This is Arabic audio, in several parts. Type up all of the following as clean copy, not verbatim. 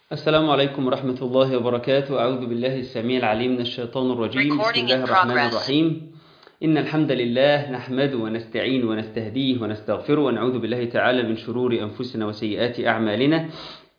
السلام عليكم ورحمة الله وبركاته. أعوذ بالله السميع العليم من الشيطان الرجيم. بسم الله الرحمن الرحيم. إن الحمد لله نحمده ونستعين ونستهديه ونستغفره ونعوذ بالله تعالى من شرور أنفسنا وسيئات أعمالنا.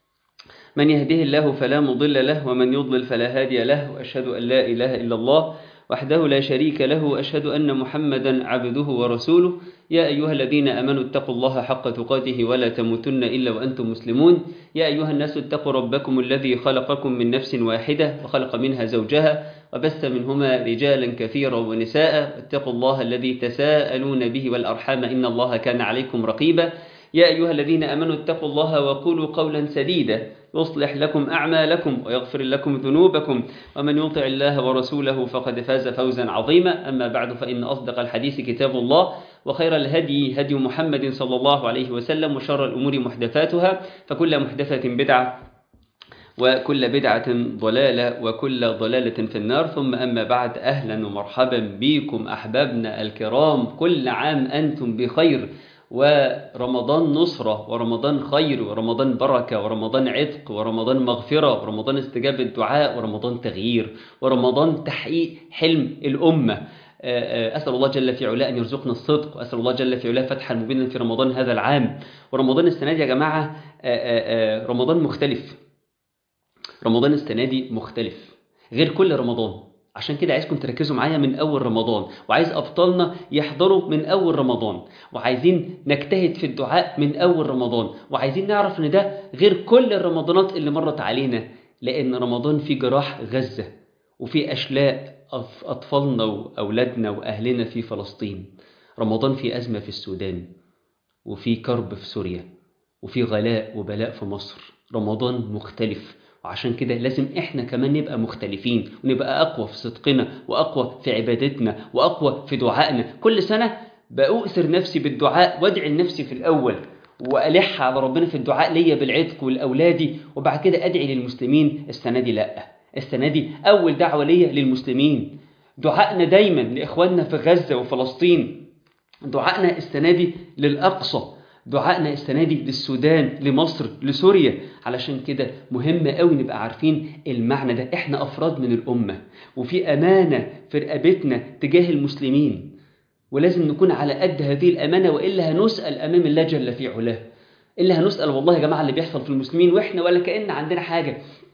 من يهده الله فلا مضل له ومن يضلل فلا هادي له، وأشهد أن لا إله إلا الله وحده لا شريك له، وأشهد أن محمدا عبده ورسوله. يا أيها الذين آمنوا اتقوا الله حق تقاته ولا تموتن إلا وأنتم مسلمون. يا أيها الناس اتقوا ربكم الذي خلقكم من نفس واحدة وخلق منها زوجها وبث منهما رجالا كثيرا ونساء. اتقوا الله الذي تساءلون به والأرحام إن الله كان عليكم رقيبا. يا أيها الذين آمنوا اتقوا الله وقولوا قولا سديدا يصلح لكم أعمالكم ويغفر لكم ذنوبكم، ومن يطع الله ورسوله فقد فاز فوزا عظيما. أما بعد، فإن أصدق الحديث كتاب الله، وخير الهدي هدي محمد صلى الله عليه وسلم، وشر الأمور محدثاتها، فكل محدثة بدعة وكل بدعة ضلالة وكل ضلالة في النار. ثم أما بعد، أهلا ومرحبا بكم أحبابنا الكرام، كل عام أنتم بخير، ورمضان نصرة ورمضان خير ورمضان بركة ورمضان عتق ورمضان مغفرة ورمضان استجابة دعاء ورمضان تغيير ورمضان تحقيق حلم الأمة. أسأل الله جل في علاه أن يرزقنا الصدق، وأسأل الله جل في علاه فتحا مبينا في رمضان هذا العام. ورمضان السنة دي يا جماعة رمضان مختلف. رمضان السنة دي مختلف غير كل رمضان، عشان كده عايزكم تركزوا معايا من أول رمضان، وعايز أبطالنا يحضروا من أول رمضان، وعايزين نجتهد في الدعاء من أول رمضان، وعايزين نعرف إن ده غير كل الرمضانات اللي مرت علينا، لأن رمضان فيه جراح غزة، وفيه أشلاء أطفالنا وأولادنا وأهلنا في فلسطين. رمضان فيه أزمة في السودان، وفيه كرب في سوريا، وفيه غلاء وبلاء في مصر. رمضان مختلف، وعشان كده لازم احنا كمان نبقى مختلفين، ونبقى اقوى في صدقنا، واقوى في عبادتنا، واقوى في دعائنا. كل سنة بأؤثر نفسي بالدعاء، وادعي لنفسي في الاول، والح على ربنا في الدعاء ليا بالعتق والاولادي، وبعد كده ادعي للمسلمين. السنة دي لا، السنة دي اول دعوة ليا للمسلمين. دعائنا دايما لاخواننا في غزة وفلسطين، دعائنا السنة دي للأقصى، دعائنا السنة دي للسودان، لمصر، لسوريا. علشان كده مهم قوي نبقى عارفين المعنى ده. احنا أفراد من الأمة، وفي أمانة في رقبتنا تجاه المسلمين، ولازم نكون على قد هذه الأمانة، وإلا هنسأل أمام الله جل في علاه. إلا هنسأل والله يا جماعة اللي بيحصل في المسلمين، وإحنا ولا كأن عندنا حاجة،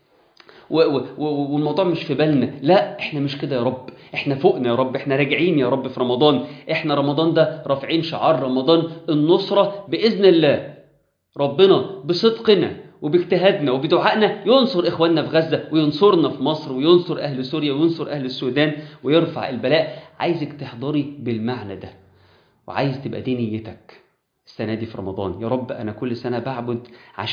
والموضوع مش في بالنا. لا، احنا مش كده يا رب، احنا فوقنا يا رب، احنا راجعين يا رب في رمضان. احنا رمضان ده رافعين شعار رمضان النصرة بإذن الله. ربنا بصدقنا وباجتهادنا وبدعائنا ينصر إخواننا في غزة، وينصرنا في مصر، وينصر أهل سوريا، وينصر أهل السودان، ويرفع البلاء. عايزك تحضري بالمعنى ده، وعايز تبقى دي نيتك السنة دي في رمضان. يا رب أنا كل سنة بعبد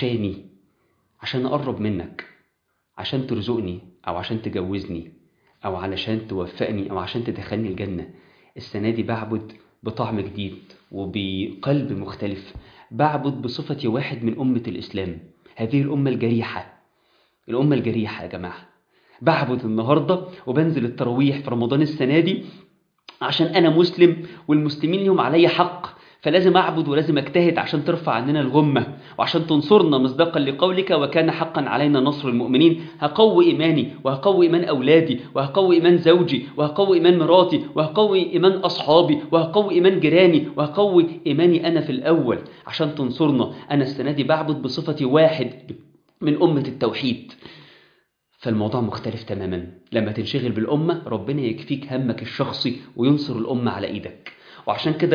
عشان أقرب منك، عشان ترزقني، أو عشان تجوزني، أو علشان توفقني، أو عشان تدخلني الجنة. السنة دي بعبد بطعم جديد وبقلب مختلف، بعبد بصفتي واحد من أمة الإسلام، هذه الأمة الجريحة، الأمة الجريحة يا جماعة. بعبد النهاردة وبنزل التراويح في رمضان السنة دي عشان أنا مسلم، والمسلمين لهم علي حق، فلازم أعبد ولازم أجتهد عشان ترفع عننا الغمة، وعشان تنصرنا مصداقا لقولك وكان حقا علينا نصر المؤمنين. هقوي إيماني، وهقوي إيمان أولادي، وهقوي إيمان زوجي، وهقوي إيمان مراتي، وهقوي إيمان أصحابي، وهقوي إيمان جيراني، وهقوي إيماني أنا في الأول عشان تنصرنا. أنا السنة دي بعبد بصفتي واحد من أمة التوحيد. فالموضوع مختلف تماما. لما تنشغل بالأمة، ربنا يكفيك همك الشخصي وينصر الأمة على إيدك. وعشان كده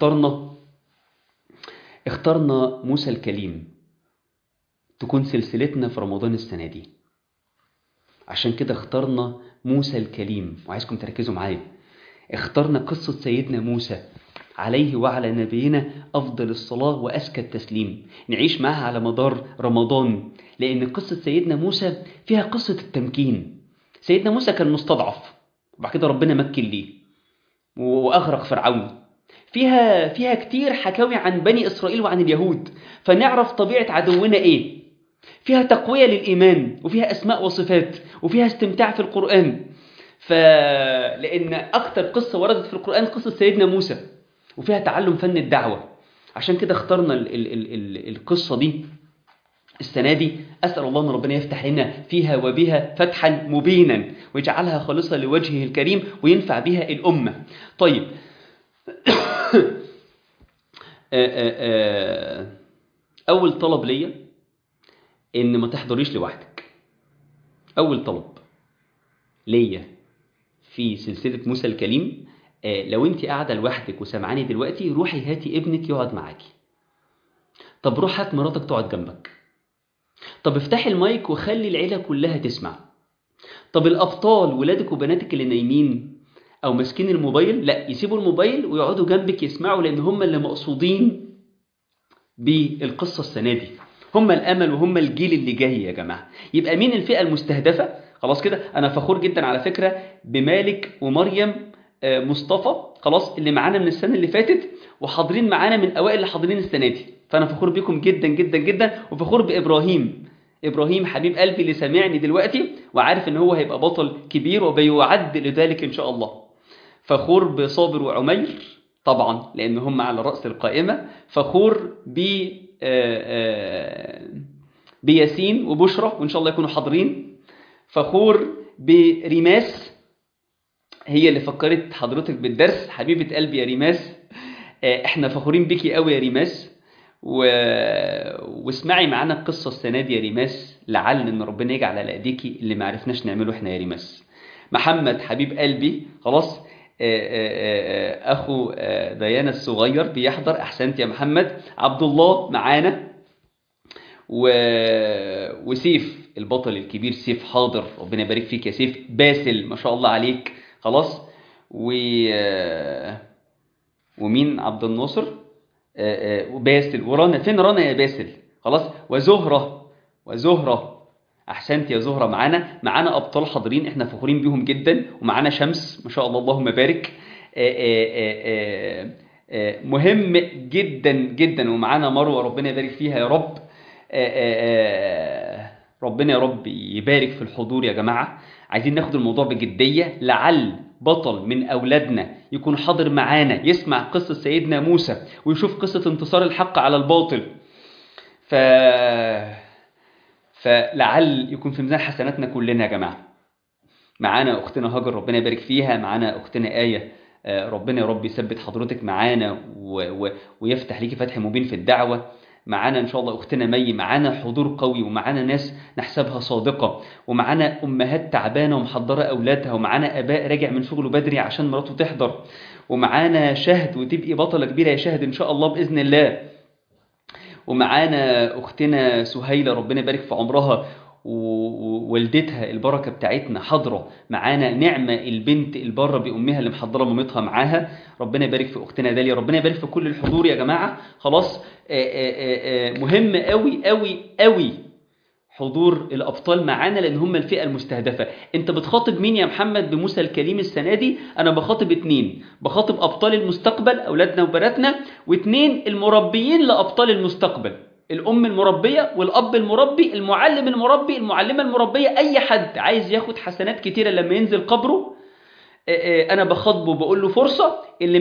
اخترنا موسى الكليم تكون سلسلتنا في رمضان السنة دي. عشان كده اخترنا موسى الكليم، وعايزكم تركزوا معايا. اخترنا قصة سيدنا موسى عليه وعلى نبينا أفضل الصلاة وأزكى التسليم، نعيش معها على مدار رمضان، لأن قصة سيدنا موسى فيها قصة التمكين. سيدنا موسى كان مستضعف، وبعد كده ربنا مكن ليه وأغرق فرعون. فيها كتير حكاوي عن بني إسرائيل وعن اليهود، فنعرف طبيعة عدونا إيه. فيها تقوية للإيمان، وفيها أسماء وصفات، وفيها استمتاع في القرآن. لأن أكتر قصة وردت في القرآن قصة سيدنا موسى، وفيها تعلم فن الدعوة. عشان كده اخترنا القصة دي السنة دي أسأل الله أن ربنا يفتح لنا فيها وبها فتحا مبينا ويجعلها خالصة لوجهه الكريم وينفع بها الأمة. طيب أول طلب ليا إن ما تحضريش لوحدك. أول طلب ليا في سلسلة موسى الكليم، لو أنت قاعدة لوحدك وسمعاني دلوقتي، روحي هاتي ابنك يقعد معاكي. طب روح هات مراتك تقعد جنبك. طب افتحي المايك وخلي العيلة كلها تسمع. طب الأبطال ولادك وبناتك اللي نايمين أو ماسكين الموبايل، لا، يسيبوا الموبايل ويقعدوا جنبك يسمعوا، لأن هم اللي مقصودين بالقصة السنة دي، هم الأمل وهم الجيل اللي جاي يا جماعة. يبقى مين الفئة المستهدفة؟ خلاص كده. أنا فخور جدا على فكرة بمالك ومريم مصطفى، خلاص، اللي معانا من السنة اللي فاتت وحاضرين معانا من أوائل اللي حاضرين السنة دي، فأنا فخور بكم جدا جدا جدا. وفخور بإبراهيم حبيب قلبي اللي سامعني دلوقتي وعارف إن هو هيبقى بطل كبير وبيعد لذلك إن شاء الله. فخور بصابر وعمير طبعا لأن هم على رأس القائمة. فخور بياسين وبشرى وإن شاء الله يكونوا حاضرين. فخور بريماس، هي اللي فكرت حضرتك بالدرس، حبيبة قلبي يا ريماس. احنا فخورين بيكي قوي يا ريماس. واسمعي معانا القصة السنة دي يا ريماس، لعل ان ربنا يجعل على ايديكي اللي ما عرفناش نعمله احنا يا ريماس. محمد حبيب قلبي خلاص، اخو ديانا الصغير بيحضر، احسنت يا محمد. عبد الله معانا، وسيف البطل الكبير، سيف حاضر، ربنا يبارك فيك يا سيف. باسل ما شاء الله عليك خلاص. ومين؟ عبد الناصر وباسل ورنا. فين رنا يا باسل؟ خلاص. وزهرة احسنت يا زهرة. معانا ابطال حاضرين احنا فخورين بيهم جدا. ومعانا شمس ما شاء الله اللهم بارك، مهم جدا جدا. ومعانا مروة ربنا يبارك فيها يا رب. ربنا يا رب يبارك في الحضور يا جماعة. عايزين ناخد الموضوع بجدية، لعل بطل من أولادنا يكون حاضر معانا يسمع قصة سيدنا موسى ويشوف قصة انتصار الحق على الباطل، فلعل يكون في ميزان حسناتنا كلنا يا جماعة. معانا أختنا هاجر ربنا يبارك فيها، معانا أختنا آية، ربنا يا رب يثبت حضرتك معانا ويفتح ليكي فتح مبين في الدعوة. معانا إن شاء الله أختنا مي، معانا حضور قوي، ومعانا ناس نحسبها صادقة، ومعانا أمهات تعبانة ومحضرة أولادها، ومعانا أباء راجع من شغله بدري عشان مراته تحضر، ومعانا شهد وتبقي بطلة كبيرة يا شهد إن شاء الله بإذن الله. ومعانا أختنا سهيلة ربنا يبارك في عمرها ووالدتها البركة بتاعتنا حاضرة معانا. نعمة البنت البارة بأمها اللي محضرة مامتها معاها، ربنا يبارك في أختنا داليا، ربنا يبارك في كل الحضور يا جماعة. خلاص. مهم قوي قوي قوي حضور الأبطال معانا لأن هم الفئة المستهدفة. أنت بتخاطب مين يا محمد بموسى الكليم السنة دي؟ أنا بخاطب 2، بخاطب أبطال المستقبل أولادنا وبناتنا، و2 المربيين لأبطال المستقبل، الأم المربية والأب المربي، المعلم المربي، المعلمة المربية، أي حد عايز ياخد حسنات كتيرة لما ينزل قبره. أنا بخاطبه بقول له فرصة،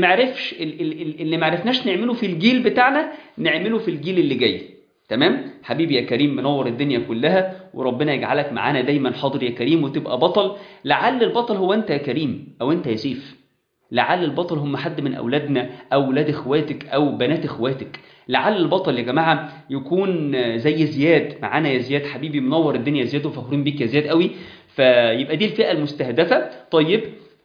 اللي معرفناش نعمله في الجيل بتاعنا نعمله في الجيل اللي جاي. تمام حبيبي يا كريم، منور الدنيا كلها، وربنا يجعلك معانا دايما حاضر يا كريم وتبقى بطل. لعل البطل هو أنت يا كريم أو أنت يا سيف، لعل البطل هم حد من أولادنا أو أولاد إخواتك أو بنات إخواتك. لعل البطل يا جماعة يكون زي زياد معانا. يا زياد حبيبي منور الدنيا يا زياد، وفخورين بيك يا زياد قوي. فيبقى دي الفئة المستهدفة. طيب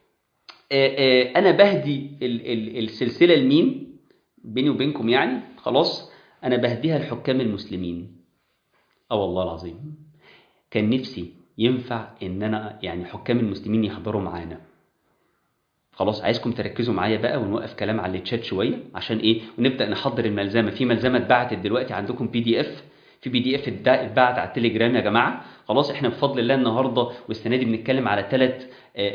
أنا بهدي السلسلة لمين بيني وبينكم يعني؟ خلاص أنا بهديها الحكام المسلمين. والله العظيم كان نفسي ينفع إن أنا يعني حكام المسلمين يحضروا معانا. خلاص عايزكم تركزوا معايا بقى ونوقف كلام على الشات شوية عشان إيه، ونبدأ نحضر الملزمة. في ملزمة اتبعتت دلوقتي عندكم PDF، في PDF اتبعت على التليجرام يا جماعة. خلاص احنا بفضل الله النهاردة والسنة دي بنتكلم على 3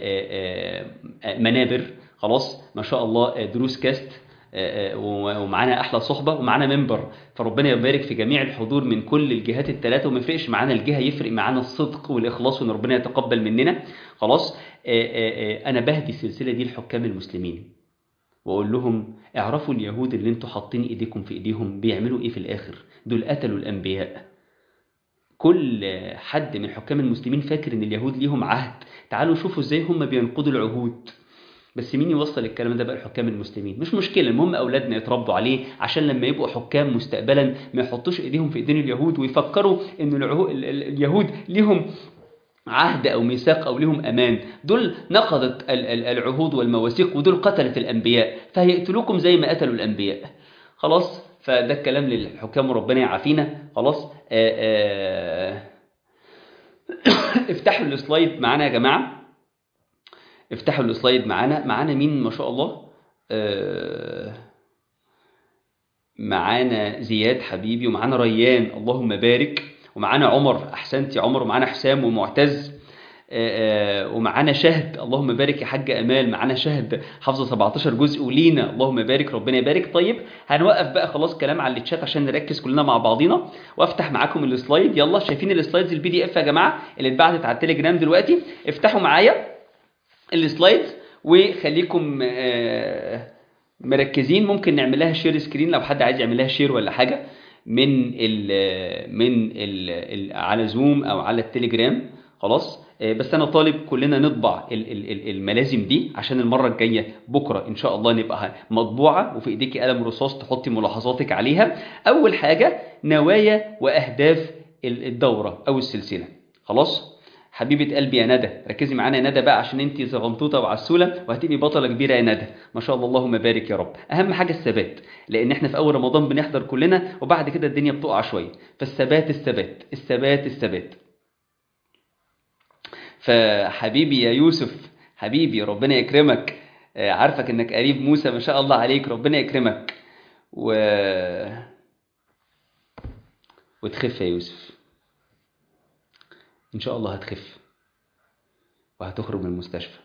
منابر. خلاص ما شاء الله، دروس كاست، ومعانا احلى صحبه، ومعانا منبر. فربنا يبارك في جميع الحضور من كل الجهات ال3، وما يفرقش معانا الجهه، يفرق معانا الصدق والاخلاص وان ربنا يتقبل مننا. خلاص انا بهدي السلسله دي لحكام المسلمين واقول لهم اعرفوا اليهود اللي انتوا حاطين ايديكم في ايديهم بيعملوا ايه في الاخر. دول قتلوا الانبياء، كل حد من حكام المسلمين فاكر ان اليهود ليهم عهد. تعالوا شوفوا ازاي هم بينقضوا العهود. بس مين يوصل الكلام ده بقى لحكام المسلمين؟ مش مشكله، المهم اولادنا يتربوا عليه عشان لما يبقوا حكام مستقبلا ما يحطوش ايديهم في ايدين اليهود ويفكروا ان اليهود ليهم عهد او ميثاق او ليهم امان. دول نقضت العهود والمواثيق، ودول قتلت الانبياء، فهيقتلوكم زي ما قتلوا الانبياء. خلاص، فده الكلام للحكام وربنا يعافينا. خلاص. افتحوا السلايد معانا يا جماعه، افتحوا السلايد معانا مين ما شاء الله؟ معانا زياد حبيبي، ومعانا ريان اللهم بارك، ومعانا عمر احسنت يا عمر، ومعانا حسام ومعتز، ومعانا شهد اللهم بارك يا حاجه امال، معانا شهد حافظه 17 جزء، ولينا اللهم بارك ربنا يبارك. طيب هنوقف بقى خلاص كلام على الشات عشان نركز كلنا مع بعضينا، وافتح معاكم السلايد. يلا، شايفين السلايدز البي دي اف يا جماعه اللي اتبعتت على التليجرام دلوقتي؟ افتحوا معايا السلايدز وخليكم مركزين. ممكن نعمل لها شير سكرين لو حد عايز يعمل لها شير ولا حاجه من على زوم او على التليجرام. خلاص. بس انا طالب كلنا نطبع الملازم دي عشان المره الجايه بكره ان شاء الله نبقى مطبوعه وفي ايديكي قلم رصاص تحطي ملاحظاتك عليها. اول حاجه نوايا واهداف الدوره او السلسله. خلاص حبيبه قلبي يا ندى، ركزي معانا يا ندى بقى عشان انتي زغنطوطه وعسوله وهتبقي بطله كبيره يا ندى ما شاء الله اللهم بارك يا رب. اهم حاجه الثبات، لان احنا في اول رمضان بنحضر كلنا وبعد كده الدنيا بتقع شويه، فالثبات الثبات الثبات الثبات. فحبيبي يا يوسف حبيبي ربنا يكرمك، عارفك انك قريب موسى ما شاء الله عليك، ربنا يكرمك وتخف يا يوسف ان شاء الله، هتخف وهتخرج من المستشفى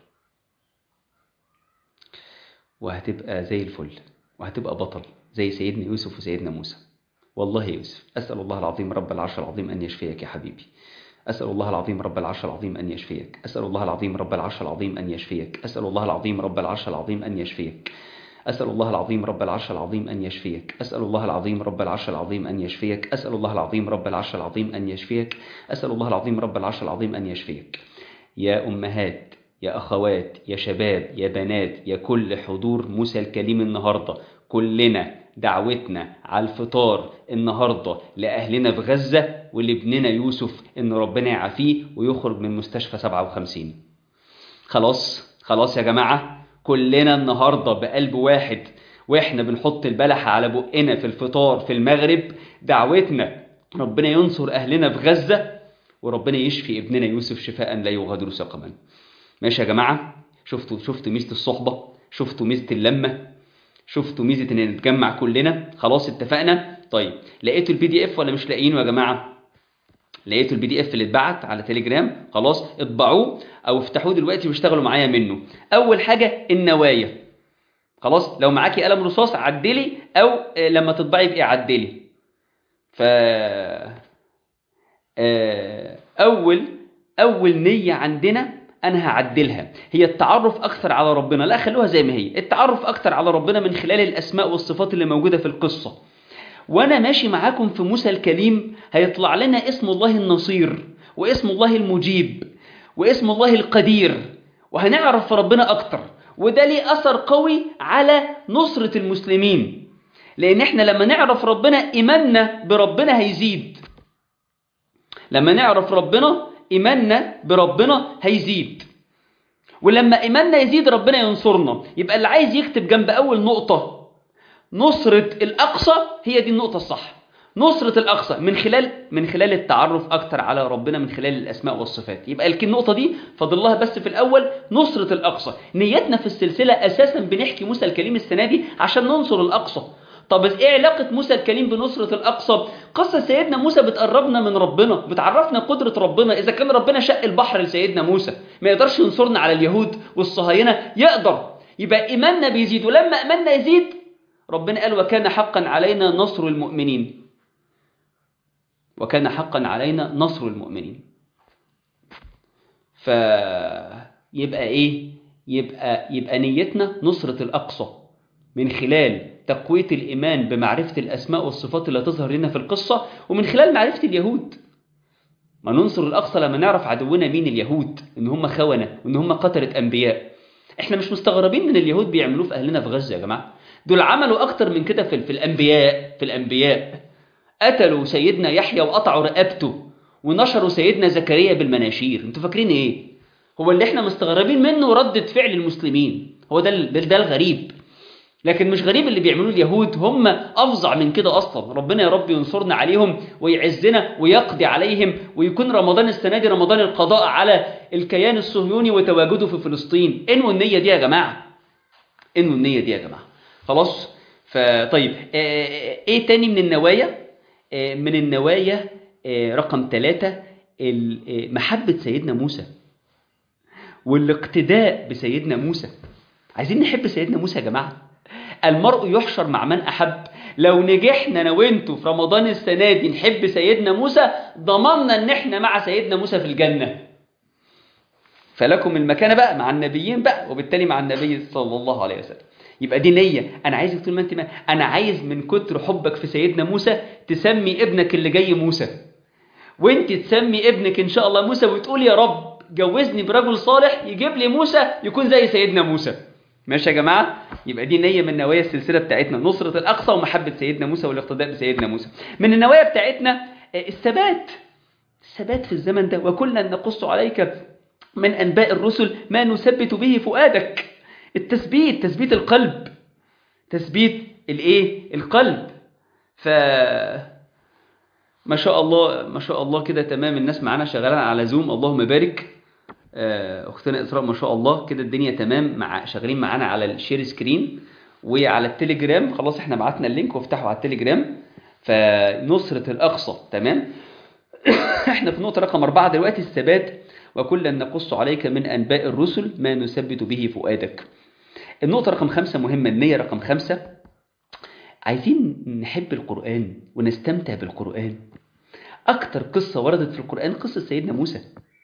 وهتبقى زي الفل وهتبقى بطل زي سيدنا يوسف وسيدنا موسى. والله يا يوسف أسأل الله العظيم رب العرش العظيم أن يشفيك يا حبيبي، أسأل الله العظيم رب العرش العظيم أن يشفيك، أسأل الله العظيم رب العرش العظيم أن يشفيك، أسأل الله العظيم رب العرش العظيم أن يشفيك، أسأل الله العظيم رب العرش العظيم أن يشفيك، أسأل الله العظيم رب العرش العظيم أن يشفيك، أسأل الله العظيم رب العرش العظيم أن يشفيك، أسأل الله العظيم رب العرش العظيم أن يشفيك. يا أمهات يا أخوات يا شباب يا بنات يا كل حضور موسى الكليم النهاردة، كلنا دعوتنا على الفطار النهاردة لأهلنا في غزة ولابننا يوسف إن ربنا يعافيه ويخرج من مستشفى 57. خلاص يا جماعة، كلنا النهاردة بقلب واحد وإحنا بنحط البلحة على بقنا في الفطار في المغرب دعوتنا ربنا ينصر أهلنا في غزة وربنا يشفي ابننا يوسف شفاء لا يغادر سقما. ماشي يا جماعة؟ شفتوا ميزة الصحبة، شفتوا ميزة اللمة، شفتوا ميزة ان نتجمع كلنا. خلاص اتفقنا؟ طيب لقيتوا البي دي اف ولا مش لاقيينه يا جماعة؟ لقيتوا البي دي اف اللي اتبعت على تليجرام؟ خلاص اطبعوه او افتحوه دلوقتي واشتغلوا معايا منه. اول حاجة النوايا. خلاص لو معاكي قلم رصاص عدلي او لما تطبعي بقى عدلي. اول نية عندنا أنا هعدلها هي التعرف أكثر على ربنا. لا خلوها زي ما هي، التعرف أكثر على ربنا من خلال الأسماء والصفات اللي موجودة في القصة. وأنا ماشي معاكم في موسى الكليم هيطلع لنا اسم الله النصير واسم الله المجيب واسم الله القدير، وهنعرف ربنا أكتر، وده ليه أثر قوي على نصرة المسلمين، لأن احنا لما نعرف ربنا إيماننا بربنا هيزيد. لما نعرف ربنا إيماننا بربنا هيزيد، ولما إيماننا يزيد ربنا ينصرنا. يبقى اللي عايز يكتب جنب أول نقطة نصرة الأقصى، هي دي النقطة الصح. نصرة الأقصى من خلال التعرف أكتر على ربنا من خلال الأسماء والصفات. يبقى النقطة دي فاضل لها بس في الأول نصرة الأقصى. نيتنا في السلسلة أساسا بنحكي موسى الكليم السنة دي عشان ننصر الأقصى. طب ايه علاقة موسى الكليم بنصرة الأقصى؟ قصة سيدنا موسى بتقربنا من ربنا، بتعرفنا قدرة ربنا. إذا كان ربنا شق البحر لسيدنا موسى ما يقدرش ينصرنا على اليهود والصهاينة؟ يقدر. يبقى إيماننا بيزيد، ولما إيماننا يزيد ربنا قال وكان حقا علينا نصر المؤمنين. وكان حقا علينا نصر المؤمنين. فيبقى إيه؟ يبقى نيتنا نصرة الأقصى من خلال تقوية الإيمان بمعرفة الأسماء والصفات اللي تظهر لنا في القصة، ومن خلال معرفة اليهود. ما ننصر الأقصى لما نعرف عدونا مين، اليهود، إن هم خونة وإن هم قتلة أنبياء. إحنا مش مستغربين من اليهود بيعملوه في أهلنا في غزة يا جماعة. دول عملوا أكتر من كده في الأنبياء. قتلوا سيدنا يحيى وقطعوا رقبته، ونشروا سيدنا زكريا بالمناشير. انتوا فاكرين ايه؟ هو اللي احنا مستغربين منه ردة فعل المسلمين، هو ده الغريب. لكن مش غريب اللي بيعملوه اليهود، هم أفظع من كده أصلا. ربنا يا رب ينصرنا عليهم ويعزنا ويقضي عليهم، ويكون رمضان السنة دي رمضان القضاء على الكيان الصهيوني وتواجده في فلسطين. انووا النية دي يا جماعة، انووا النية دي يا جماعة. خلاص؟ فطيب ايه تاني من النوايا؟ من النوايا رقم 3 محبة سيدنا موسى والاقتداء بسيدنا موسى. عايزين نحب سيدنا موسى يا جماعة. المرء يحشر مع من أحب. لو نجحنا أنا وإنتوا في رمضان السنة دي نحب سيدنا موسى، ضمننا إن إحنا مع سيدنا موسى في الجنة. فلكم المكانة بقى مع النبيين بقى، وبالتالي مع النبي صلى الله عليه وسلم. يبقى دي نية. أنا عايزك طول ما أنت أنا عايز من كتر حبك في سيدنا موسى تسمي ابنك اللي جاي موسى، وأنت تسمي ابنك إن شاء الله موسى، وتقول يا رب جوزني برجل صالح يجيب لي موسى يكون زي سيدنا موسى. ماشي يا جماعة؟ يبقى دي نية من نوايا السلسلة بتاعتنا، نصرة الأقصى ومحبة سيدنا موسى والاقتداء بسيدنا موسى. من النوايا بتاعتنا الثبات في الزمن ده. وكلنا نقص عليك من أنباء الرسل ما نثبت به فؤادك. تثبيت القلب، تثبيت القلب. ما شاء الله كده تمام. الناس معانا شغالين على زوم، اللهم بارك. اختنا اسراء ما شاء الله كده الدنيا تمام، شغالين معانا على الشير سكرين وعلى التليجرام. خلاص احنا بعتنا اللينك وافتحوا على التليجرام. فنصرة الأقصى تمام. احنا في نقطة رقم 4 دلوقتي، الثبات. وكلا نقص عليك من أنباء الرسل ما نثبت به فؤادك. النقطة رقم 5 مهمة، النية رقم 5. عايزين نحب القرآن ونستمتع بالقرآن. أكتر قصة وردت في القرآن قصة سيدنا موسى،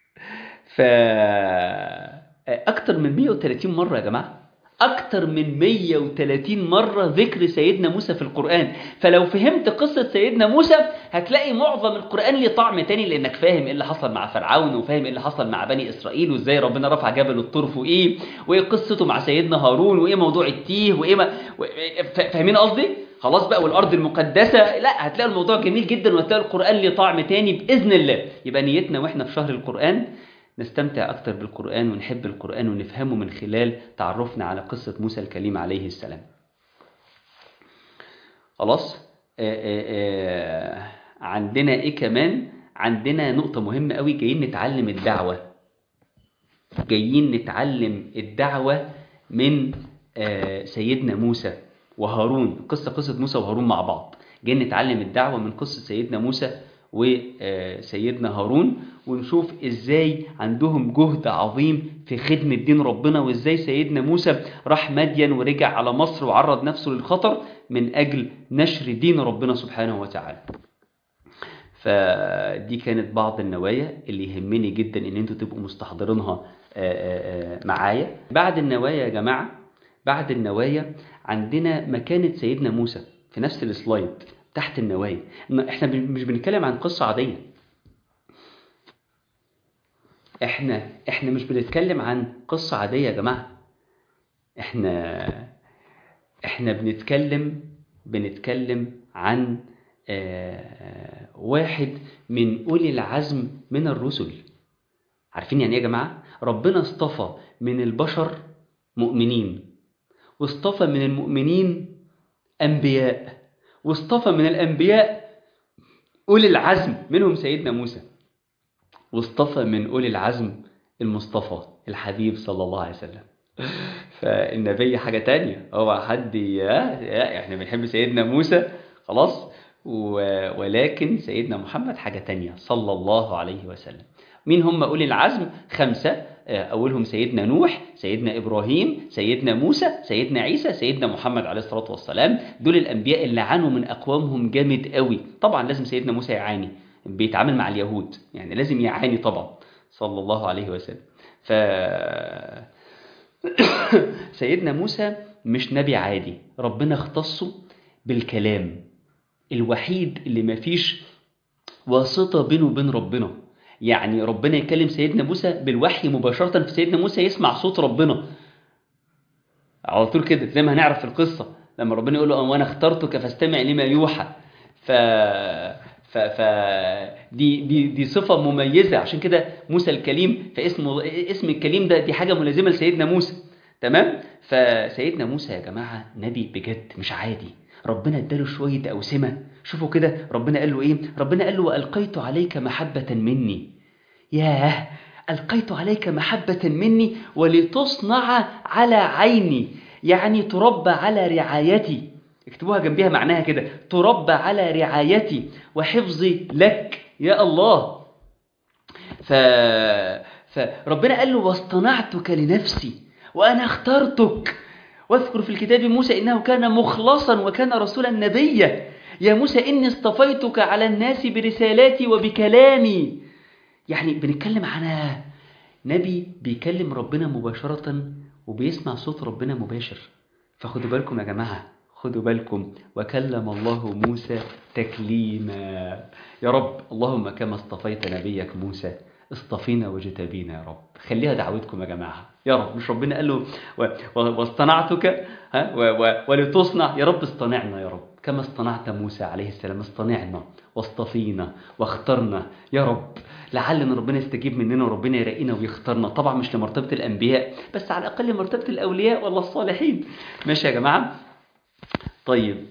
أكتر من 130 مرة يا جماعة، أكتر من 130 مرة ذكر سيدنا موسى في القرآن. فلو فهمت قصة سيدنا موسى هتلاقي معظم القرآن ليه طعم تاني، لأنك فاهم إيه اللي حصل مع فرعون، وفاهم إيه اللي حصل مع بني إسرائيل، وإزاي ربنا رفع جبل الطور فوقيه، وإيه قصته مع سيدنا هارون، وإيه موضوع التيه، فاهمين قصدي؟ خلاص بقى. والأرض المقدسة، لا هتلاقي الموضوع جميل جدا، وهتلاقي القرآن ليه طعم تاني بإذن الله. يبقى نيتنا وإحنا في شهر القرآن نستمتع أكتر بالقرآن ونحب القرآن ونفهمه من خلال تعرفنا على قصة موسى الكليم عليه السلام. خلاص؟ عندنا إيه كمان؟ عندنا نقطة مهمة قوي، جايين نتعلم الدعوة من سيدنا موسى وهارون. قصة موسى وهارون مع بعض. جايين نتعلم الدعوة من قصة سيدنا موسى وسيدنا هارون، ونشوف ازاي عندهم جهد عظيم في خدمة دين ربنا، وازاي سيدنا موسى راح مدين ورجع على مصر وعرض نفسه للخطر من اجل نشر دين ربنا سبحانه وتعالى. فدي كانت بعض النوايا اللي يهمني جدا ان انتوا تبقوا مستحضرينها معايا. بعد النوايا يا جماعة، بعد النوايا عندنا مكانة سيدنا موسى في نفس السلايد تحت النوايا. احنا مش بنتكلم عن قصة عادية، احنا مش بنتكلم عن قصة عادية يا جماعة. احنا بنتكلم عن واحد من أولي العزم من الرسل. عارفين يعني ايه يا جماعة؟ ربنا اصطفى من البشر مؤمنين، واصطفى من المؤمنين أنبياء، واصطفى من الأنبياء أولي العزم منهم سيدنا موسى، واصطفى من أولي العزم المصطفى الحبيب صلى الله عليه وسلم. فالنبي حاجة تانية. هو حد احنا بنحب سيدنا موسى خلاص، ولكن سيدنا محمد حاجة تانية صلى الله عليه وسلم. مين هم أولي العزم؟ 5. أولهم سيدنا نوح، سيدنا إبراهيم، سيدنا موسى، سيدنا عيسى، سيدنا محمد عليه الصلاة والسلام. دول الأنبياء اللي عانوا من أقوامهم جامد قوي. طبعا لازم سيدنا موسى يعاني، بيتعامل مع اليهود يعني لازم يعاني طبعا صلى الله عليه وسلم. سيدنا موسى مش نبي عادي، ربنا اختصه بالكلام الوحيد اللي ما فيش واسطة بينه وبين ربنا. يعني ربنا يكلم سيدنا موسى بالوحي مباشرة، في سيدنا موسى يسمع صوت ربنا على طول كده، زي ما هنعرف في القصة لما ربنا يقول له وانا اخترتك فاستمع لما يوحى. ف دي صفة مميزة، عشان كده موسى الكليم، فاسمه اسم الكليم ده دي حاجة ملازمة لسيدنا موسى. تمام. فسيدنا موسى يا جماعة نبي بجد مش عادي، ربنا اداله شوية أوسمة. شوفوا كده ربنا قال له ايه، ربنا قال له وألقيت عليك محبة مني. ياه، ألقيت عليك محبة مني ولتصنع على عيني، يعني تربى على رعايتي. اكتبوها جنبها معناها كده، تربى على رعايتي وحفظي لك يا الله. فربنا قال له واصطنعتك لنفسي وأنا اخترتك. واذكر في الكتاب موسى إنه كان مخلصا وكان رسولا نبيا. يا موسى إني اصطفيتك على الناس برسالاتي وبكلامي. يعني بنتكلم عن نبي بيكلم ربنا مباشرة وبيسمع صوت ربنا مباشر. فخدوا بالكم يا جماعة، خدوا بالكم، وكلم الله موسى تكليما. يا رب اللهم كما اصطفيت نبيك موسى اصطفينا واجتبينا يا رب. خليها دعوتكم يا جماعة يا رب. مش ربنا قال له واصطنعتك ولتصنع؟ يا رب اصطنعنا يا رب كما اصطنعت موسى عليه السلام. اصطنعنا واصطفينا واخترنا يا رب، لعل ربنا يستجيب مننا وربنا يرقينا ويختارنا. طبعا مش لمرتبة الأنبياء بس، على الأقل مرتبة الأولياء والله الصالحين. ماشي يا جماعة. طيب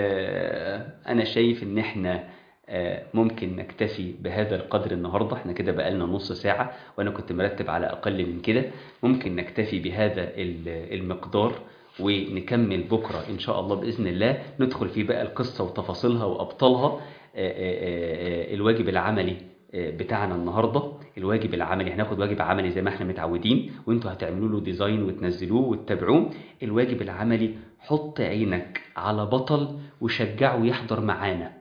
أنا شايف إن إحنا ممكن نكتفي بهذا القدر النهاردة. احنا كده بقالنا نص ساعة وأنا كنت مرتب على أقل من كده. ممكن نكتفي بهذا المقدار ونكمل بكرة إن شاء الله بإذن الله، ندخل في بقى القصة وتفاصيلها وأبطالها. الواجب العملي بتاعنا النهاردة، الواجب العملي هناخد واجب عملي زي ما احنا متعودين، وانتوا هتعملوا له ديزاين وتنزلوه وتتابعوه. الواجب العملي حط عينك على بطل وشجعه يحضر معانا.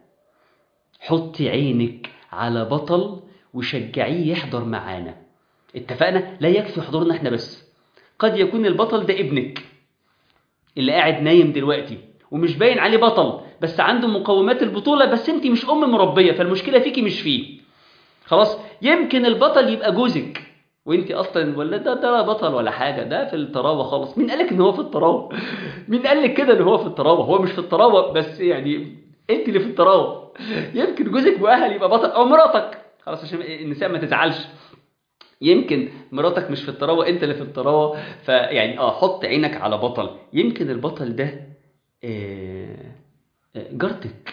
حط عينك على بطل وشجعيه يحضر معانا. اتفقنا؟ لا يكفي حضورنا احنا بس. قد يكون البطل ده ابنك اللي قاعد نايم دلوقتي ومش باين عليه بطل، بس عنده مقومات البطولة، بس انت مش ام مربية فالمشكلة فيكي مش فيه. خلاص، يمكن البطل يبقى جوزك وانت اصلا ولا ده بطل ولا حاجه، ده في الطراوه خالص. مين قالك ان هو في الطراوه؟ مين قالك كده ان هو في الطراوه؟ هو مش في الطراوه بس، يعني انت اللي في الطراوه. يمكن جوزك مؤهل يبقى بطل، او مراتك، خلاص عشان النساء ما تزعلش. يمكن مراتك مش في الطراوه، انت اللي في الطراوه. فيعني حط عينك على بطل. يمكن البطل ده جارتك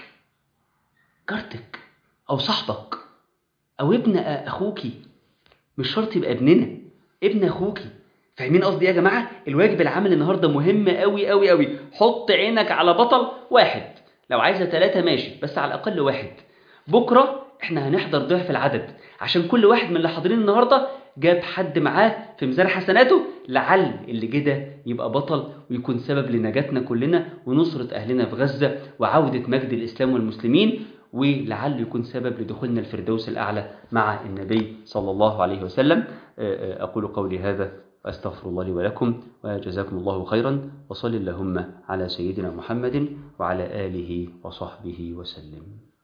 او صاحبك او ابن اخوكي. مش شرط يبقى ابننا، ابن اخوكي. فاهمين قصدي يا جماعه؟ الواجب العملي النهارده مهم قوي قوي قوي. حط عينك على بطل واحد، لو عايزه 3 ماشي، بس على الاقل واحد. بكره احنا هنحضر ضعف العدد، عشان كل واحد من اللي حاضرين النهارده جاب حد معاه في ميزان حسناته، لعل اللي كده يبقى بطل ويكون سبب لنجاتنا كلنا ونصرة أهلنا في غزة وعودة مجد الإسلام والمسلمين، ولعل يكون سبب لدخولنا الفردوس الأعلى مع النبي صلى الله عليه وسلم. أقول قولي هذا وأستغفر الله لي ولكم، وجزاكم الله خيرا، وصل اللهم على سيدنا محمد وعلى آله وصحبه وسلم.